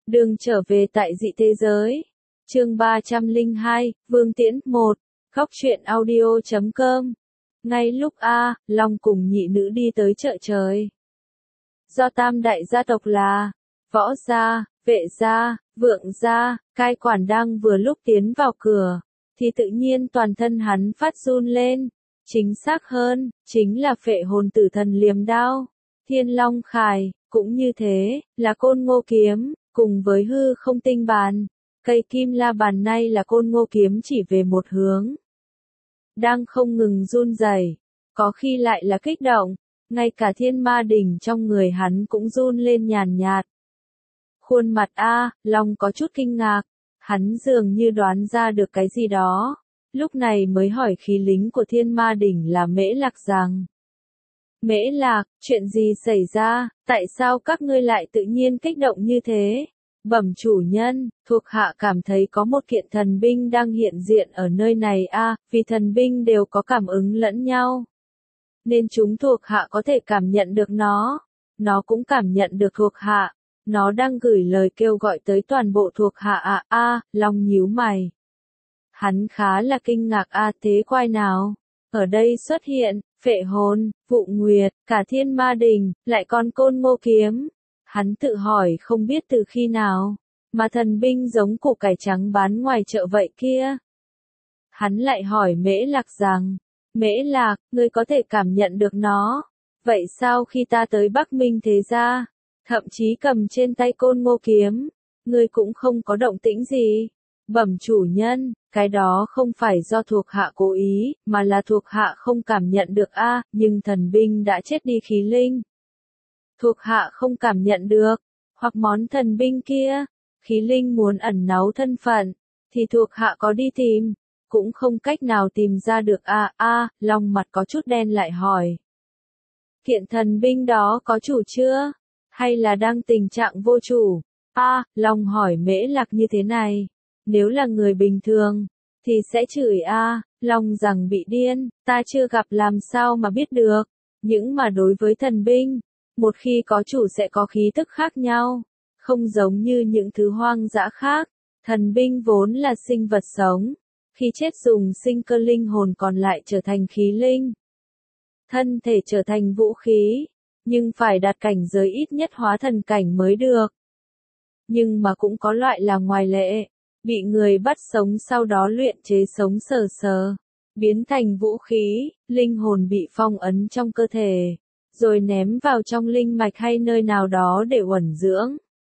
Đường trở về tại dị thế giới. Chương 302, Vương Tiễn 1. Góc truyện audio.com. Ngay lúc Long cùng nhị nữ đi tới chợ trời. Do tam đại gia tộc là Võ gia, Vệ gia, Vượng gia, cai quản đang vừa lúc tiến vào cửa, thì tự nhiên toàn thân hắn phát run lên. Chính xác hơn, chính là phệ hồn tử thần liềm đao, Thiên Long Khải, cũng như thế, là Côn Ngô kiếm, cùng với hư không tinh bàn. Cây kim la bàn nay là Côn Ngô kiếm chỉ về một hướng, đang không ngừng run rẩy, có khi lại là kích động, ngay cả thiên ma đỉnh trong người hắn cũng run lên nhàn nhạt. Khuôn mặt Long có chút kinh ngạc, hắn dường như đoán ra được cái gì đó, lúc này mới hỏi khí lính của thiên ma đỉnh là Mễ Lạc rằng: Mễ Lạc, chuyện gì xảy ra, tại sao các ngươi lại tự nhiên kích động như thế? Bẩm chủ nhân, thuộc hạ cảm thấy có một kiện thần binh đang hiện diện ở nơi này vì thần binh đều có cảm ứng lẫn nhau, nên chúng thuộc hạ có thể cảm nhận được nó cũng cảm nhận được thuộc hạ, nó đang gửi lời kêu gọi tới toàn bộ thuộc hạ Long nhíu mày. Hắn khá là kinh ngạc thế quái nào? Ở đây xuất hiện, phệ hồn, vụ nguyệt, cả thiên ma đình, lại còn Côn Ngô kiếm. Hắn tự hỏi không biết từ khi nào, mà thần binh giống củ cải trắng bán ngoài chợ vậy kia. Hắn lại hỏi Mễ Lạc rằng: Mễ Lạc, ngươi có thể cảm nhận được nó, vậy sao khi ta tới Bắc Minh thế gia, thậm chí cầm trên tay Côn Ngô kiếm, ngươi cũng không có động tĩnh gì? Bẩm chủ nhân, cái đó không phải do thuộc hạ cố ý, mà là thuộc hạ không cảm nhận được nhưng thần binh đã chết đi khí linh. Thuộc hạ không cảm nhận được, hoặc món thần binh kia, khí linh muốn ẩn náu thân phận, thì thuộc hạ có đi tìm, cũng không cách nào tìm ra được Long mặt có chút đen lại hỏi: Kiện thần binh đó có chủ chưa? Hay là đang tình trạng vô chủ? Long hỏi Mễ Lạc như thế này, nếu là người bình thường, thì sẽ chửi Long rằng bị điên, ta chưa gặp làm sao mà biết được, nhưng mà đối với thần binh, một khi có chủ sẽ có khí tức khác nhau, không giống như những thứ hoang dã khác, thần binh vốn là sinh vật sống, khi chết dùng sinh cơ linh hồn còn lại trở thành khí linh. Thân thể trở thành vũ khí, nhưng phải đạt cảnh giới ít nhất hóa thần cảnh mới được. Nhưng mà cũng có loại là ngoài lệ, bị người bắt sống sau đó luyện chế sống sờ, biến thành vũ khí, linh hồn bị phong ấn trong cơ thể, rồi ném vào trong linh mạch hay nơi nào đó để uẩn dưỡng.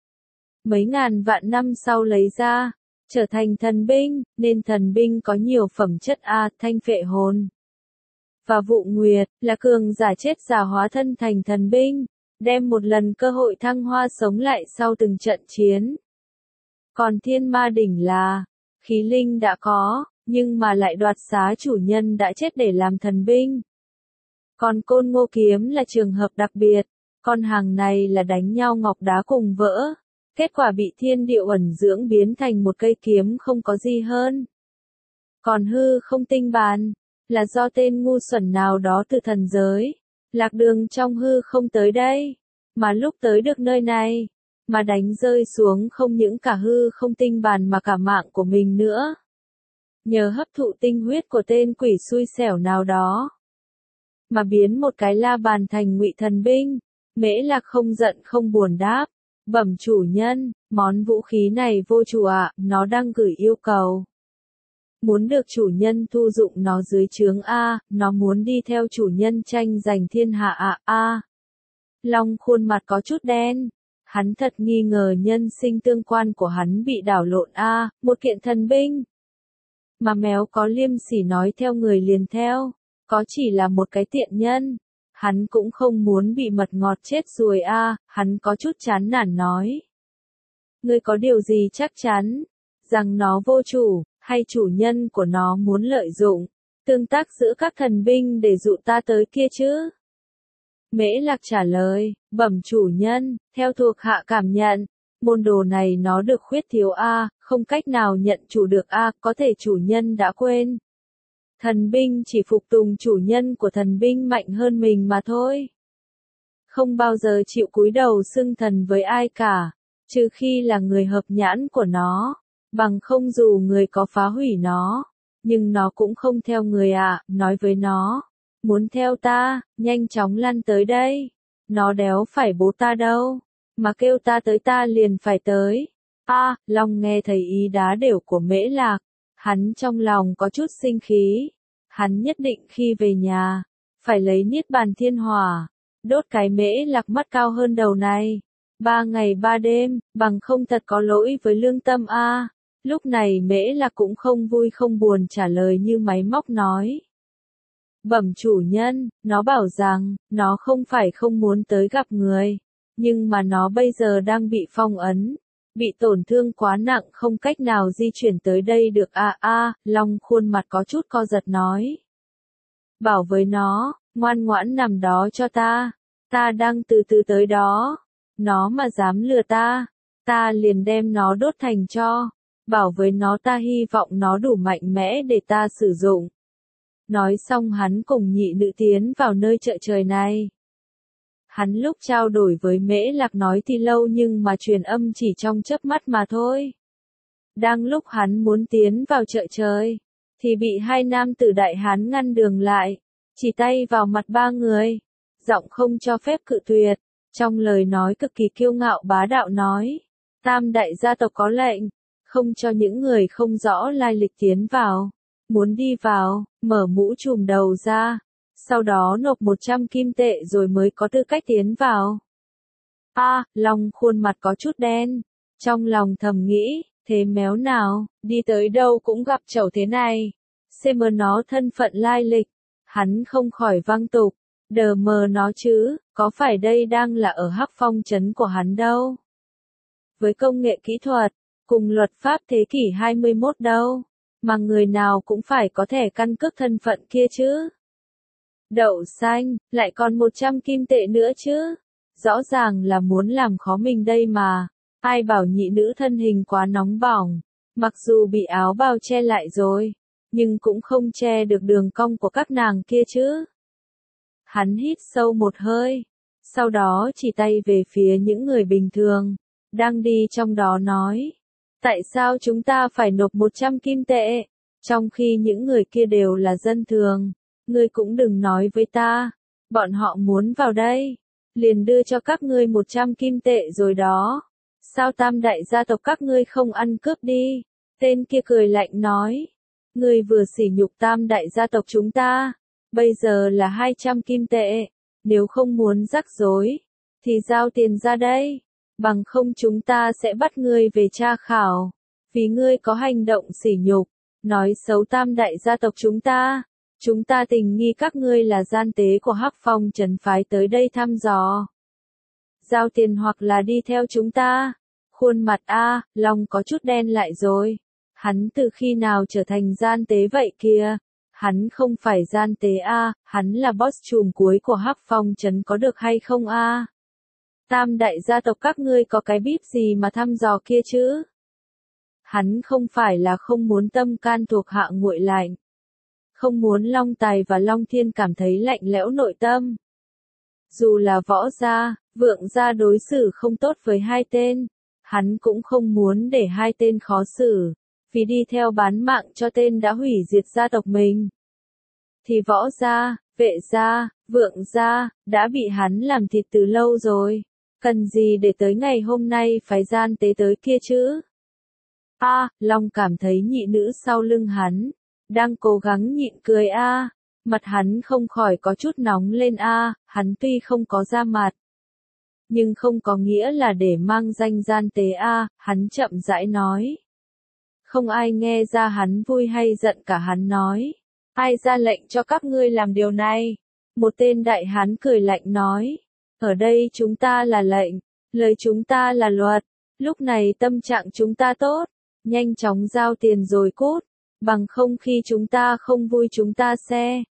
Mấy ngàn vạn năm sau lấy ra, trở thành thần binh, nên thần binh có nhiều phẩm chất thanh phệ hồn. Và vụ nguyệt, là cường giả chết giả hóa thân thành thần binh, đem một lần cơ hội thăng hoa sống lại sau từng trận chiến. Còn thiên ma đỉnh là, khí linh đã có, nhưng mà lại đoạt xá chủ nhân đã chết để làm thần binh. Còn Côn Ngô kiếm là trường hợp đặc biệt, con hàng này là đánh nhau ngọc đá cùng vỡ, kết quả bị thiên địa ẩn dưỡng biến thành một cây kiếm không có gì hơn. Còn hư không tinh bàn, là do tên ngu xuẩn nào đó từ thần giới, lạc đường trong hư không tới đây, mà lúc tới được nơi này, mà đánh rơi xuống không những cả hư không tinh bàn mà cả mạng của mình nữa. Nhờ hấp thụ tinh huyết của tên quỷ xui xẻo nào đó, mà biến một cái la bàn thành ngụy thần binh. Mễ Lạc không giận không buồn đáp: Bẩm chủ nhân, món vũ khí này vô chủ nó đang gửi yêu cầu. Muốn được chủ nhân thu dụng nó dưới trướng nó muốn đi theo chủ nhân tranh giành thiên hạ Long khuôn mặt có chút đen, hắn thật nghi ngờ nhân sinh tương quan của hắn bị đảo lộn một kiện thần binh. Mà méo có liêm sỉ nói theo người liền theo, có chỉ là một cái tiện nhân, hắn cũng không muốn bị mật ngọt chết ruồi hắn có chút chán nản nói: Ngươi có điều gì chắc chắn, rằng nó vô chủ, hay chủ nhân của nó muốn lợi dụng, tương tác giữa các thần binh để dụ ta tới kia chứ? Mễ Lạc trả lời: Bẩm chủ nhân, theo thuộc hạ cảm nhận, môn đồ này nó được khuyết thiếu không cách nào nhận chủ được có thể chủ nhân đã quên. Thần binh chỉ phục tùng chủ nhân của thần binh mạnh hơn mình mà thôi. Không bao giờ chịu cúi đầu xưng thần với ai cả, trừ khi là người hợp nhãn của nó, bằng không dù người có phá hủy nó, nhưng nó cũng không theo người ạ, nói với nó, muốn theo ta, nhanh chóng lăn tới đây, nó đéo phải bố ta đâu, mà kêu ta tới ta liền phải tới. Long nghe thấy ý đá đều của Mễ Lạc, hắn trong lòng có chút sinh khí, hắn nhất định khi về nhà, phải lấy niết bàn thiên hỏa, đốt cái Mễ Lạc mắt cao hơn đầu này, 3 ngày 3 đêm, bằng không thật có lỗi với lương tâm a. Lúc này Mễ Lạc cũng không vui không buồn trả lời như máy móc nói. Bẩm chủ nhân, nó bảo rằng, nó không phải không muốn tới gặp người, nhưng mà nó bây giờ đang bị phong ấn, bị tổn thương quá nặng không cách nào di chuyển tới đây được Long khuôn mặt có chút co giật nói. Bảo với nó, ngoan ngoãn nằm đó cho ta đang từ từ tới đó, nó mà dám lừa ta liền đem nó đốt thành tro, bảo với nó ta hy vọng nó đủ mạnh mẽ để ta sử dụng. Nói xong hắn cùng nhị nữ tiến vào nơi chợ trời này. Hắn lúc trao đổi với Mễ Lạc nói thì lâu nhưng mà truyền âm chỉ trong chớp mắt mà thôi. Đang lúc hắn muốn tiến vào chợ trời, thì bị hai nam tử đại hán ngăn đường lại, chỉ tay vào mặt ba người, giọng không cho phép cự tuyệt, trong lời nói cực kỳ kiêu ngạo bá đạo nói, Tam đại gia tộc có lệnh, không cho những người không rõ lai lịch tiến vào, muốn đi vào, mở mũ trùm đầu ra, sau đó nộp 100 kim tệ rồi mới có tư cách tiến vào. Long khuôn mặt có chút đen, trong lòng thầm nghĩ, thế méo nào, đi tới đâu cũng gặp chầu thế này, xem nó thân phận lai lịch, hắn không khỏi văng tục, đờ mờ nó chứ, có phải đây đang là ở Hắc Phong trấn của hắn đâu. Với công nghệ kỹ thuật, cùng luật pháp thế kỷ 21 đâu, mà người nào cũng phải có thẻ căn cước thân phận kia chứ. Đậu xanh, lại còn 100 kim tệ nữa chứ. Rõ ràng là muốn làm khó mình đây mà. Ai bảo nhị nữ thân hình quá nóng bỏng. Mặc dù bị áo bào che lại rồi, nhưng cũng không che được đường cong của các nàng kia chứ. Hắn hít sâu một hơi, sau đó chỉ tay về phía những người bình thường, đang đi trong đó nói. Tại sao chúng ta phải nộp 100 kim tệ, trong khi những người kia đều là dân thường? Ngươi cũng đừng nói với ta, bọn họ muốn vào đây, liền đưa cho các ngươi 100 kim tệ rồi đó. Sao tam đại gia tộc các ngươi không ăn cướp đi? Tên kia cười lạnh nói, ngươi vừa sỉ nhục tam đại gia tộc chúng ta, bây giờ là 200 kim tệ, nếu không muốn rắc rối, thì giao tiền ra đây, bằng không chúng ta sẽ bắt ngươi về tra khảo, vì ngươi có hành động sỉ nhục, nói xấu tam đại gia tộc chúng ta tình nghi các ngươi là gian tế của Hắc Phong trấn phái tới đây thăm dò. Giao tiền hoặc là đi theo chúng ta. Khuôn mặt Long có chút đen lại rồi. Hắn từ khi nào trở thành gian tế vậy kìa? Hắn không phải gian tế hắn là boss trùm cuối của Hắc Phong trấn có được hay không Tam đại gia tộc các ngươi có cái bíp gì mà thăm dò kia chứ? Hắn không phải là không muốn tâm can thuộc hạ nguội lạnh. Không muốn Long Tài và Long Thiên cảm thấy lạnh lẽo nội tâm. Dù là Võ gia, Vượng gia đối xử không tốt với hai tên, hắn cũng không muốn để hai tên khó xử, vì đi theo bán mạng cho tên đã hủy diệt gia tộc mình. Thì Võ gia, Vệ gia, Vượng gia, đã bị hắn làm thịt từ lâu rồi, cần gì để tới ngày hôm nay phải gian tế tới kia chứ? Long cảm thấy nhị nữ sau lưng hắn đang cố gắng nhịn cười mặt hắn không khỏi có chút nóng lên hắn tuy không có da mặt, nhưng không có nghĩa là để mang danh gian tế hắn chậm rãi nói. Không ai nghe ra hắn vui hay giận cả, hắn nói. Ai ra lệnh cho các ngươi làm điều này? Một tên đại hán cười lạnh nói. Ở đây chúng ta là lệnh, lời chúng ta là luật, lúc này tâm trạng chúng ta tốt, nhanh chóng giao tiền rồi cút. Bằng không khi chúng ta không vui chúng ta sẽ.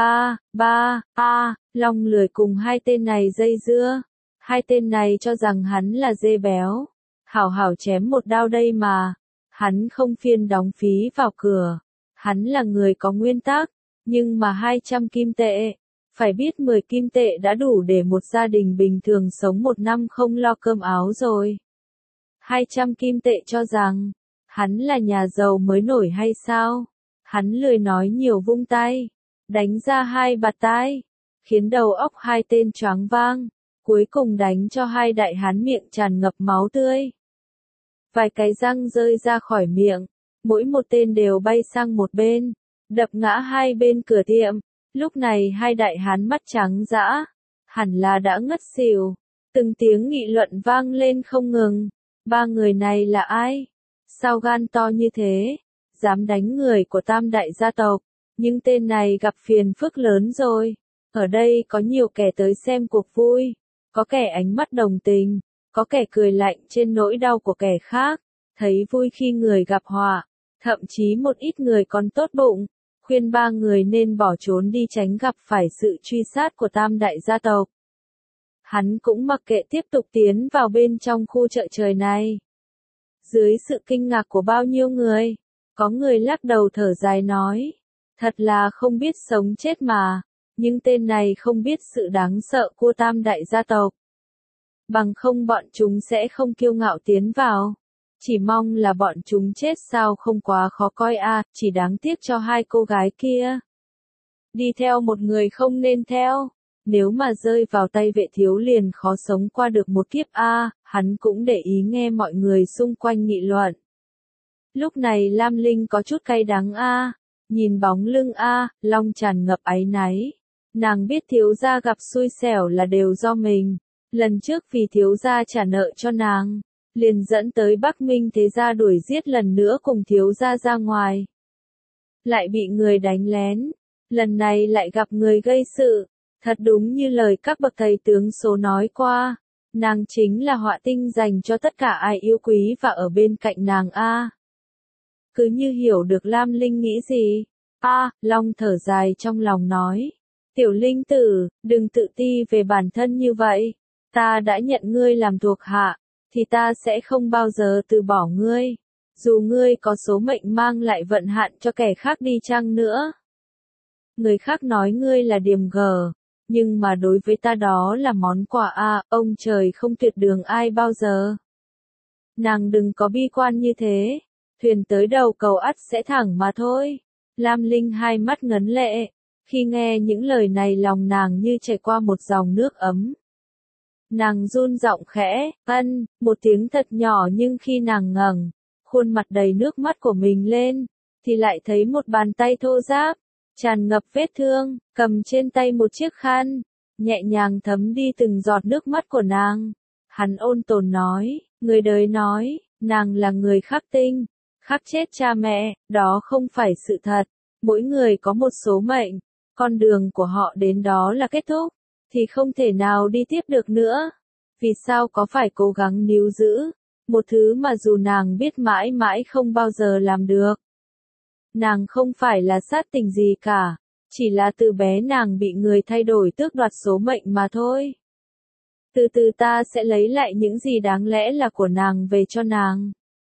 Long lười cùng hai tên này dây dưa. Hai tên này cho rằng hắn là dê béo. Hảo hảo chém một đao đây mà. Hắn không phiền đóng phí vào cửa. Hắn là người có nguyên tắc. Nhưng mà 200 kim tệ. Phải biết 10 kim tệ đã đủ để một gia đình bình thường sống một năm không lo cơm áo rồi. 200 kim tệ cho rằng, hắn là nhà giàu mới nổi hay sao? Hắn lười nói nhiều vung tay, đánh ra 2 bạt tai, khiến đầu óc hai tên choáng váng, cuối cùng đánh cho hai đại hán miệng tràn ngập máu tươi. Vài cái răng rơi ra khỏi miệng, mỗi một tên đều bay sang một bên, đập ngã hai bên cửa tiệm. Lúc này hai đại hán mắt trắng dã, hẳn là đã ngất xỉu, từng tiếng nghị luận vang lên không ngừng. Ba người này là ai? Sao gan to như thế? Dám đánh người của tam đại gia tộc, nhưng tên này gặp phiền phức lớn rồi. Ở đây có nhiều kẻ tới xem cuộc vui, có kẻ ánh mắt đồng tình, có kẻ cười lạnh trên nỗi đau của kẻ khác, thấy vui khi người gặp họa, thậm chí một ít người còn tốt bụng, khuyên ba người nên bỏ trốn đi tránh gặp phải sự truy sát của tam đại gia tộc. Hắn cũng mặc kệ tiếp tục tiến vào bên trong khu chợ trời này. Dưới sự kinh ngạc của bao nhiêu người, có người lắc đầu thở dài nói, thật là không biết sống chết mà, nhưng tên này không biết sự đáng sợ của tam đại gia tộc. Bằng không bọn chúng sẽ không kiêu ngạo tiến vào. Chỉ mong là bọn chúng chết sao không quá khó coi à, chỉ đáng tiếc cho hai cô gái kia. Đi theo một người không nên theo, nếu mà rơi vào tay vệ thiếu liền khó sống qua được một kiếp a. Hắn cũng để ý nghe mọi người xung quanh nghị luận. Lúc này Lam Linh có chút cay đắng a, nhìn bóng lưng a, Long tràn ngập áy náy. Nàng biết thiếu gia gặp xui xẻo là đều do mình, lần trước vì thiếu gia trả nợ cho nàng, liền dẫn tới Bắc Minh thế gia đuổi giết lần nữa cùng thiếu gia ra ngoài. Lại bị người đánh lén, lần này lại gặp người gây sự, thật đúng như lời các bậc thầy tướng số nói qua, nàng chính là họa tinh dành cho tất cả ai yêu quý và ở bên cạnh nàng a. Cứ như hiểu được Lam Linh nghĩ gì, Long thở dài trong lòng nói, tiểu Linh tử, đừng tự ti về bản thân như vậy, ta đã nhận ngươi làm thuộc hạ, thì ta sẽ không bao giờ từ bỏ ngươi, dù ngươi có số mệnh mang lại vận hạn cho kẻ khác đi chăng nữa. Người khác nói ngươi là điềm gở, nhưng mà đối với ta đó là món quà a, ông trời không tuyệt đường ai bao giờ. Nàng đừng có bi quan như thế, thuyền tới đầu cầu ắt sẽ thẳng mà thôi. Lam Linh hai mắt ngấn lệ, khi nghe những lời này lòng nàng như chảy qua một dòng nước ấm. Nàng run giọng khẽ, một tiếng thật nhỏ nhưng khi nàng ngẩng, khuôn mặt đầy nước mắt của mình lên, thì lại thấy một bàn tay thô ráp, tràn ngập vết thương, cầm trên tay một chiếc khăn, nhẹ nhàng thấm đi từng giọt nước mắt của nàng. Hắn ôn tồn nói, người đời nói, nàng là người khắc tinh, khắc chết cha mẹ, đó không phải sự thật, mỗi người có một số mệnh, con đường của họ đến đó là kết thúc, thì không thể nào đi tiếp được nữa. Vì sao có phải cố gắng níu giữ, một thứ mà dù nàng biết mãi mãi không bao giờ làm được. Nàng không phải là sát tình gì cả, chỉ là từ bé nàng bị người thay đổi tước đoạt số mệnh mà thôi. Từ từ ta sẽ lấy lại những gì đáng lẽ là của nàng về cho nàng.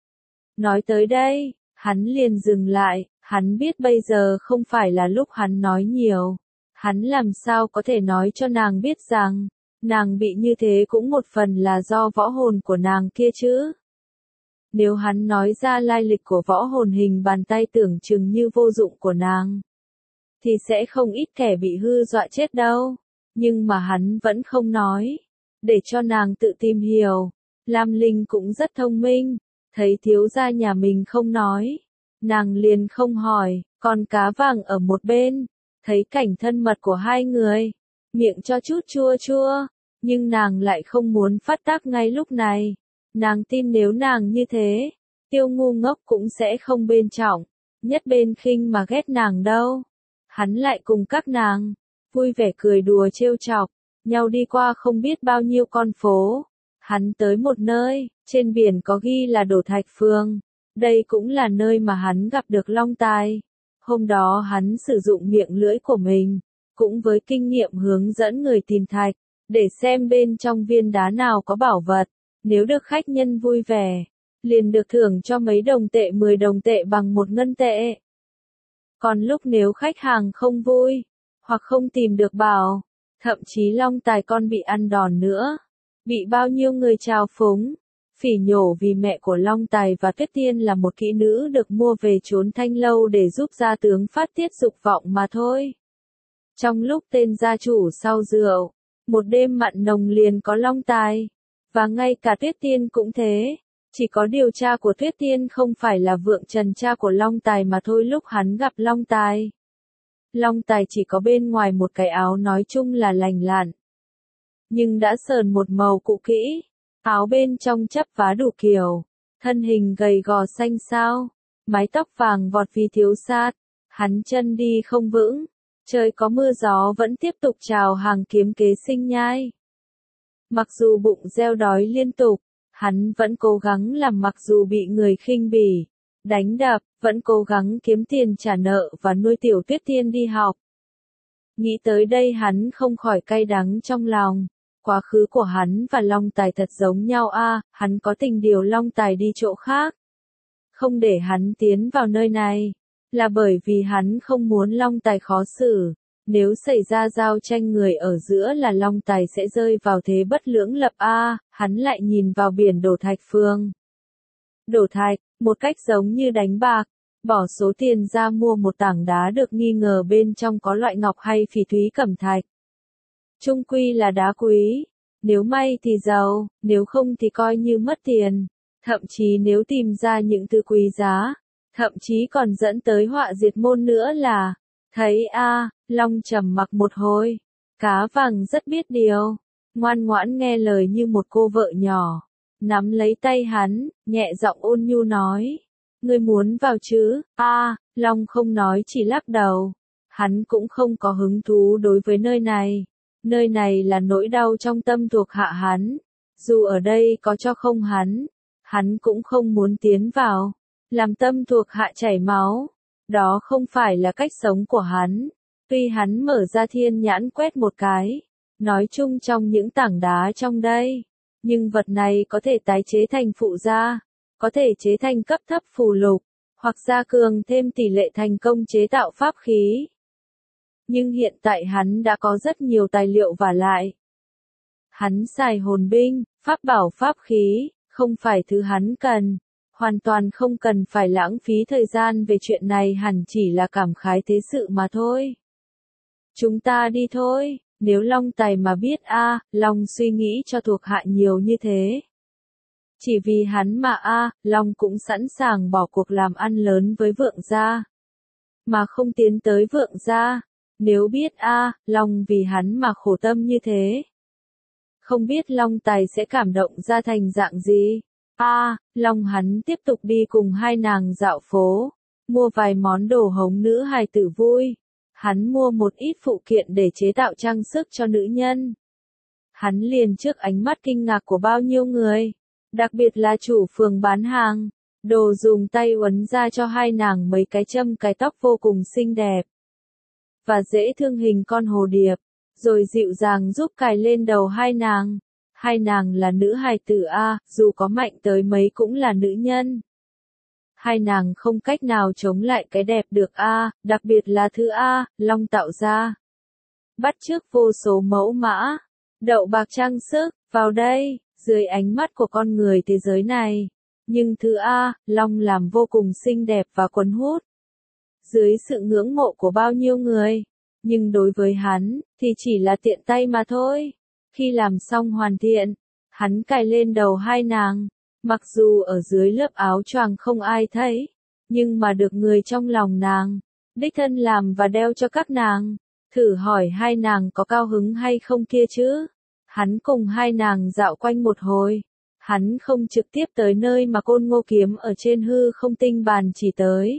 Nói tới đây, hắn liền dừng lại, hắn biết bây giờ không phải là lúc hắn nói nhiều. Hắn làm sao có thể nói cho nàng biết rằng, nàng bị như thế cũng một phần là do võ hồn của nàng kia chứ. Nếu hắn nói ra lai lịch của võ hồn hình bàn tay tưởng chừng như vô dụng của nàng, thì sẽ không ít kẻ bị hư dọa chết đâu. Nhưng mà hắn vẫn không nói, để cho nàng tự tìm hiểu. Lam Linh cũng rất thông minh, thấy thiếu gia nhà mình không nói, nàng liền không hỏi, còn cá vàng ở một bên, thấy cảnh thân mật của hai người, miệng cho chút chua chua, nhưng nàng lại không muốn phát tác ngay lúc này. Nàng tin nếu nàng như thế, Tiêu ngu ngốc cũng sẽ không bên trọng, nhất bên khinh mà ghét nàng đâu. Hắn lại cùng các nàng, vui vẻ cười đùa trêu chọc, nhau đi qua không biết bao nhiêu con phố. Hắn tới một nơi, trên biển có ghi là Đổ Thạch Phường. Đây cũng là nơi mà hắn gặp được Long Tài. Hôm đó hắn sử dụng miệng lưỡi của mình, cũng với kinh nghiệm hướng dẫn người tìm thạch, để xem bên trong viên đá nào có bảo vật. Nếu được khách nhân vui vẻ, liền được thưởng cho mấy đồng tệ 10 đồng tệ bằng 1 ngân tệ. Còn lúc nếu khách hàng không vui, hoặc không tìm được bảo, thậm chí Long Tài con bị ăn đòn nữa. Bị bao nhiêu người trào phúng, phỉ nhổ vì mẹ của Long Tài và Tuyết Tiên là một kỹ nữ được mua về trốn Thanh Lâu để giúp gia tướng phát tiết dục vọng mà thôi. Trong lúc tên gia chủ sau rượu, một đêm mặn nồng liền có Long Tài, và ngay cả Tuyết Tiên cũng thế. Chỉ có điều cha của Tuyết Tiên không phải là Vượng Trần cha của Long Tài mà thôi. Lúc hắn gặp Long Tài, Long Tài chỉ có bên ngoài một cái áo nói chung là lành lặn, nhưng đã sờn một màu cũ kỹ, áo bên trong chắp vá đủ kiểu, thân hình gầy gò xanh xao, mái tóc vàng vọt vì thiếu sát, hắn chân đi không vững, trời có mưa gió vẫn tiếp tục chào hàng kiếm kế sinh nhai. Mặc dù bụng reo đói liên tục, hắn vẫn cố gắng làm, mặc dù bị người khinh bỉ, đánh đập, vẫn cố gắng kiếm tiền trả nợ và nuôi tiểu Tuyết Tiên đi học. Nghĩ tới đây hắn không khỏi cay đắng trong lòng. Quá khứ của hắn và Long Tài thật giống nhau hắn có tình điều Long Tài đi chỗ khác. Không để hắn tiến vào nơi này, là bởi vì hắn không muốn Long Tài khó xử. Nếu xảy ra giao tranh người ở giữa là Long Tài sẽ rơi vào thế bất lưỡng lập hắn lại nhìn vào biển đổ thạch phương. Đổ thạch, một cách giống như đánh bạc, bỏ số tiền ra mua một tảng đá được nghi ngờ bên trong có loại ngọc hay phỉ thúy cẩm thạch. Chung quy là đá quý, nếu may thì giàu, nếu không thì coi như mất tiền, thậm chí nếu tìm ra những thứ quý giá, thậm chí còn dẫn tới họa diệt môn nữa là, thấy Long trầm mặc một hồi, cá vàng rất biết điều, ngoan ngoãn nghe lời như một cô vợ nhỏ, nắm lấy tay hắn, nhẹ giọng ôn nhu nói, ngươi muốn vào chứ, Long không nói chỉ lắc đầu, hắn cũng không có hứng thú đối với nơi này là nỗi đau trong tâm thuộc hạ hắn, dù ở đây có cho không hắn cũng không muốn tiến vào, làm tâm thuộc hạ chảy máu, đó không phải là cách sống của hắn. Tuy hắn mở ra thiên nhãn quét một cái, nói chung trong những tảng đá trong đây, nhưng vật này có thể tái chế thành phụ gia, có thể chế thành cấp thấp phù lục, hoặc gia cường thêm tỷ lệ thành công chế tạo pháp khí. Nhưng hiện tại hắn đã có rất nhiều tài liệu và lại. Hắn xài hồn binh, pháp bảo pháp khí, không phải thứ hắn cần. Hoàn toàn không cần phải lãng phí thời gian về chuyện này, hẳn chỉ là cảm khái thế sự mà thôi. Chúng ta đi thôi, nếu Long Tài mà biết Long suy nghĩ cho thuộc hạ nhiều như thế. Chỉ vì hắn mà Long cũng sẵn sàng bỏ cuộc làm ăn lớn với Vượng gia. Mà không tiến tới Vượng gia. Nếu biết Long vì hắn mà khổ tâm như thế. Không biết Long Tài sẽ cảm động ra thành dạng gì. Long hắn tiếp tục đi cùng hai nàng dạo phố, mua vài món đồ hống nữ hài tử vui. Hắn mua một ít phụ kiện để chế tạo trang sức cho nữ nhân. Hắn liền trước ánh mắt kinh ngạc của bao nhiêu người, đặc biệt là chủ phường bán hàng, đồ dùng tay uốn ra cho hai nàng mấy cái châm cài tóc vô cùng xinh đẹp và dễ thương hình con hồ điệp, rồi dịu dàng giúp cài lên đầu hai nàng. Hai nàng là nữ hài tử dù có mạnh tới mấy cũng là nữ nhân. Hai nàng không cách nào chống lại cái đẹp được đặc biệt là thứ Long tạo ra. Bắt chước vô số mẫu mã, đậu bạc trang sức, vào đây, dưới ánh mắt của con người thế giới này. Nhưng thứ Long làm vô cùng xinh đẹp và cuốn hút. Dưới sự ngưỡng mộ của bao nhiêu người, nhưng đối với hắn, thì chỉ là tiện tay mà thôi. Khi làm xong hoàn thiện, hắn cài lên đầu hai nàng, mặc dù ở dưới lớp áo choàng không ai thấy, nhưng mà được người trong lòng nàng, đích thân làm và đeo cho các nàng. Thử hỏi hai nàng có cao hứng hay không kia chứ? Hắn cùng hai nàng dạo quanh một hồi. Hắn không trực tiếp tới nơi mà Côn Ngô Kiếm ở trên hư không tinh bàn chỉ tới.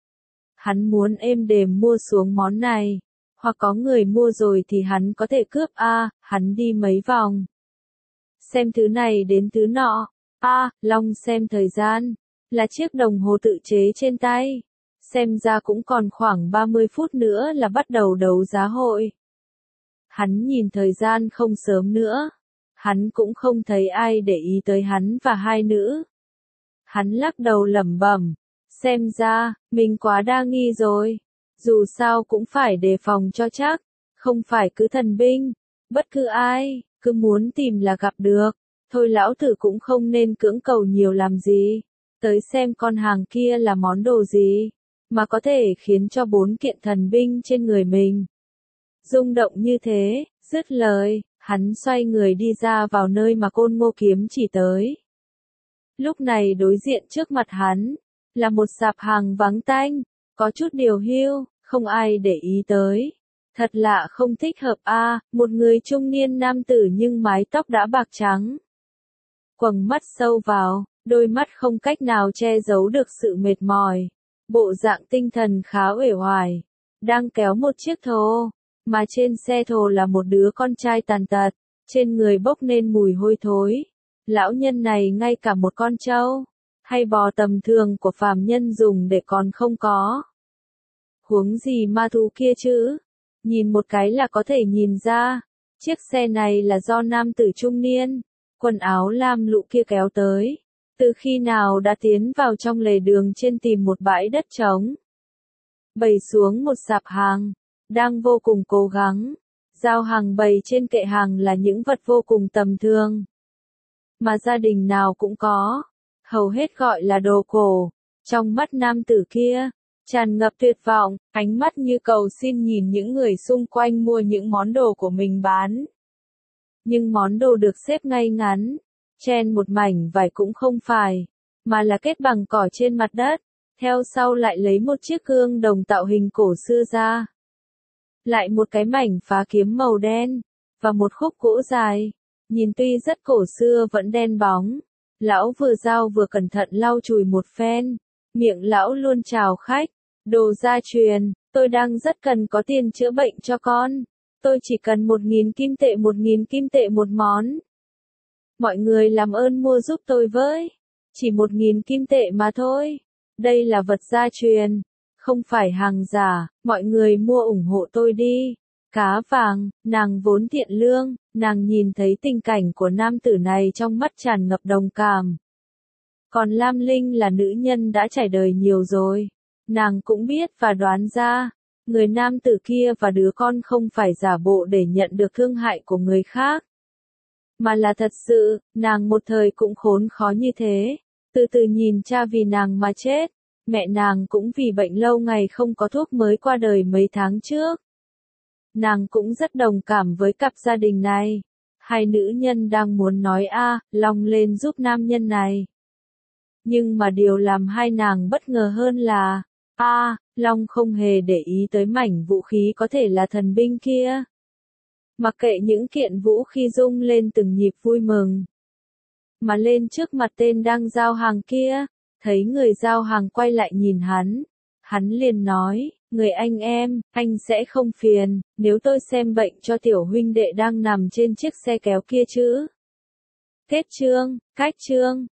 Hắn muốn êm đềm mua xuống món này. Hoặc có người mua rồi thì hắn có thể cướp hắn đi mấy vòng. Xem thứ này đến thứ nọ. Long xem thời gian. Là chiếc đồng hồ tự chế trên tay. Xem ra cũng còn khoảng 30 phút nữa là bắt đầu đấu giá hội. Hắn nhìn thời gian không sớm nữa. Hắn cũng không thấy ai để ý tới hắn và hai nữ. Hắn lắc đầu lẩm bẩm. Xem ra, mình quá đa nghi rồi. Dù sao cũng phải đề phòng cho chắc. Không phải cứ thần binh. Bất cứ ai, cứ muốn tìm là gặp được. Thôi lão tử cũng không nên cưỡng cầu nhiều làm gì. Tới xem con hàng kia là món đồ gì, mà có thể khiến cho 4 kiện thần binh trên người mình rung động như thế. Dứt lời, hắn xoay người đi ra vào nơi mà Côn Ngô kiếm chỉ tới. Lúc này đối diện trước mặt hắn là một sạp hàng vắng tanh, có chút điều hưu, không ai để ý tới. Thật lạ không thích hợp a, một người trung niên nam tử nhưng mái tóc đã bạc trắng. Quầng mắt sâu vào, đôi mắt không cách nào che giấu được sự mệt mỏi. Bộ dạng tinh thần khá uể oải, đang kéo một chiếc thồ, mà trên xe thồ là một đứa con trai tàn tật, trên người bốc lên mùi hôi thối. Lão nhân này ngay cả một con trâu hay bò tầm thường của phàm nhân dùng để còn không có. Huống gì ma thú kia chứ? Nhìn một cái là có thể nhìn ra, chiếc xe này là do nam tử trung niên, quần áo lam lũ kia kéo tới. Từ khi nào đã tiến vào trong lề đường trên tìm một bãi đất trống, bày xuống một sạp hàng, đang vô cùng cố gắng. Giao hàng bày trên kệ hàng là những vật vô cùng tầm thường, mà gia đình nào cũng có, hầu hết gọi là đồ cổ. Trong mắt nam tử kia tràn ngập tuyệt vọng, ánh mắt như cầu xin nhìn những người xung quanh mua những món đồ của mình bán. Nhưng món đồ được xếp ngay ngắn, chen một mảnh vải cũng không phải, mà là kết bằng cỏ trên mặt đất. Theo sau lại lấy một chiếc gương đồng tạo hình cổ xưa ra, lại một cái mảnh phá kiếm màu đen, và một khúc gỗ dài, nhìn tuy rất cổ xưa vẫn đen bóng. Lão vừa giao vừa cẩn thận lau chùi một phen, miệng lão luôn chào khách. Đồ gia truyền, tôi đang rất cần có tiền chữa bệnh cho con. Tôi chỉ cần 1.000 kim tệ, 1.000 kim tệ một món. Mọi người làm ơn mua giúp tôi với. Chỉ 1.000 kim tệ mà thôi. Đây là vật gia truyền, không phải hàng giả, mọi người mua ủng hộ tôi đi. Cá vàng, nàng vốn thiện lương, nàng nhìn thấy tình cảnh của nam tử này trong mắt tràn ngập đồng cảm. Còn Lam Linh là nữ nhân đã trải đời nhiều rồi. Nàng cũng biết và đoán ra, người nam tử kia và đứa con không phải giả bộ để nhận được thương hại của người khác, mà là thật sự. Nàng một thời cũng khốn khó như thế, từ từ nhìn cha vì nàng mà chết, mẹ nàng cũng vì bệnh lâu ngày không có thuốc mới qua đời mấy tháng trước. Nàng cũng rất đồng cảm với cặp gia đình này. Hai nữ nhân đang muốn nói Long lên giúp nam nhân này. Nhưng mà điều làm hai nàng bất ngờ hơn là, Long không hề để ý tới mảnh vũ khí có thể là thần binh kia. Mặc kệ những kiện vũ khí rung lên từng nhịp vui mừng, mà lên trước mặt tên đang giao hàng kia. Thấy người giao hàng quay lại nhìn hắn liền nói, người anh em, anh sẽ không phiền nếu tôi xem bệnh cho tiểu huynh đệ đang nằm trên chiếc xe kéo kia chứ? Kết chương, cách chương.